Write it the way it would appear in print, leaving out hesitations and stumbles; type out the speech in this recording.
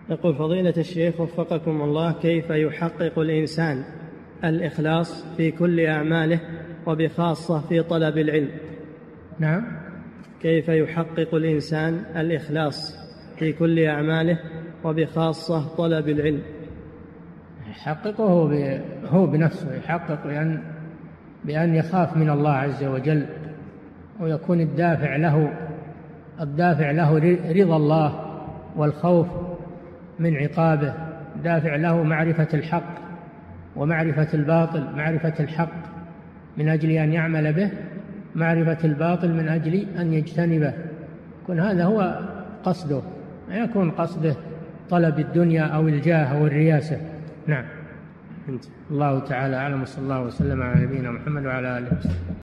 يقول فضيلة الشيخ وفقكم الله، كيف يحقق الإنسان الإخلاص في كل أعماله وبخاصة في طلب العلم؟ نعم. كيف يحقق الإنسان الإخلاص في كل أعماله وبخاصة طلب العلم؟ يحققه هو بنفسه، يحقق بأن يخاف من الله عز وجل، ويكون الدافع له رضا الله والخوف من عقابه، دافع له معرفة الحق ومعرفة الباطل، معرفة الحق من أجل أن يعمل به، معرفة الباطل من أجل أن يجتنبه. يكون هذا هو قصده، لا يكون قصده طلب الدنيا أو الجاه أو الرياسة. نعم. الله تعالى أعلم، صلى الله وسلم على نبينا محمد وعلى آله وسلم.